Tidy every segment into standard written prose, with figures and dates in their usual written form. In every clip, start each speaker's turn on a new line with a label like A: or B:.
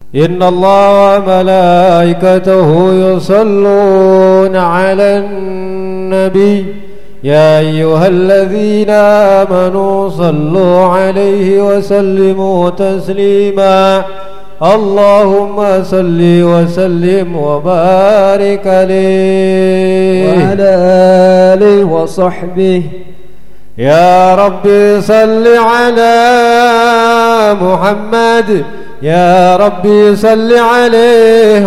A: إن الله وملائكته يصلون على النبي يا أيها الذين آمنوا صلوا عليه وسلموا تسليما اللهم صل وسلم وبارك عليه
B: وعلى آله وصحبه.
A: يا ربي صل على محمد يا ربي صل عليه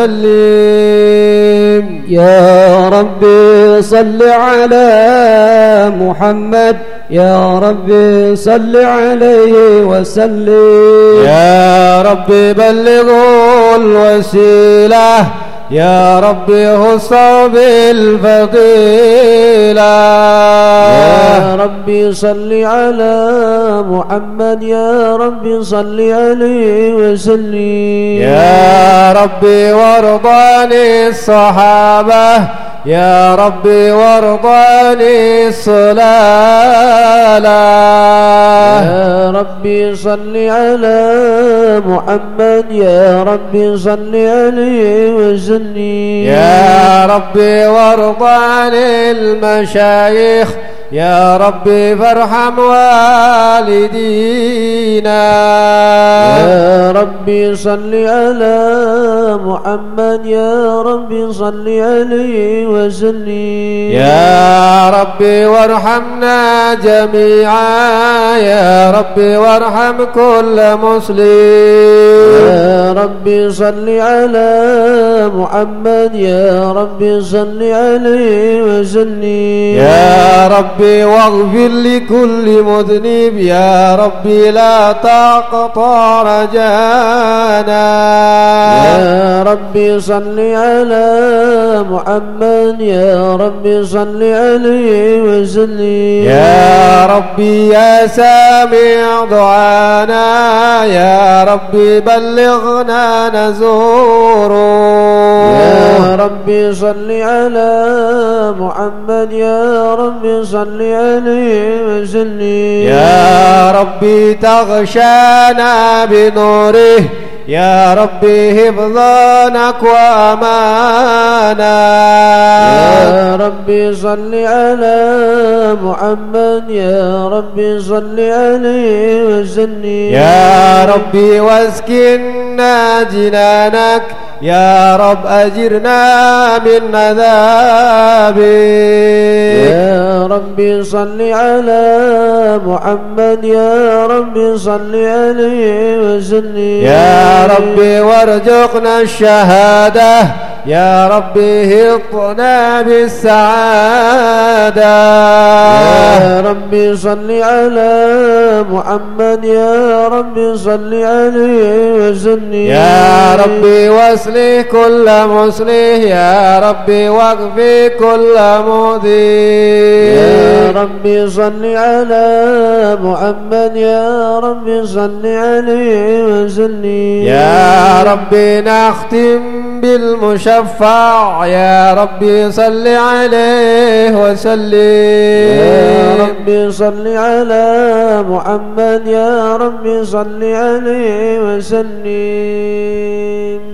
A: وسلم.
B: يا ربي صل على محمد يا ربي صل عليه وسلم.
A: يا ربي بلغوا الوسيلة يا ربي خصوا بالفضيلة.
B: يا ربي صل على محمد يا ربي صل عليه وسلم.
A: يا ربي وارض عن الصحابة يا ربي وارض عن الصلالة.
B: يا ربي صل على محمد يا ربي صل عليه وسلم.
A: يا ربي وارض عن المشايخ يا ربي فارحم والدينا.
B: يا ربي صل على محمد يا ربي صل عليه وسلم.
A: يا ربي وارحمنا جميعا يا ربي وارحم كل مسلم.
B: يا ربي صل على محمد يا ربي صل عليه وسلم.
A: يا ربي واغفر لكل مذنب يا ربي لا تقطع رجانا.
B: يا ربي صل على محمد يا ربي صل عليه وسلم.
A: يا ربي يا سامع دعانا يا ربي بلغنا نزوره.
B: يا ربي صل على محمد يا ربي صل عليه وسلم.
A: يا ربي تغشانا بنوره يا ربي حفظانك وأمانا.
B: يا ربي صل على محمد يا ربي صل عليه وسلم.
A: يا ربي واسكننا جنانك يا رب أجرنا من عذابك.
B: يا ربي صل على محمد يا ربي صل عليه وسلم.
A: يا ربي وارزقنا الشهادة يا ربي هطنا بالسعادة.
B: يا ربي صل على محمد يا ربي صل عليه وسلم.
A: يا ربي واصلح كل مصلح يا ربي واكفي كل مضيق.
B: يا ربي صل على محمد يا ربي صل عليه وسلم.
A: يا ربي نختم بالمشفع يا ربي صل عليه وسلم.
B: يا ربي صل على محمد يا ربي صل عليه وسلم.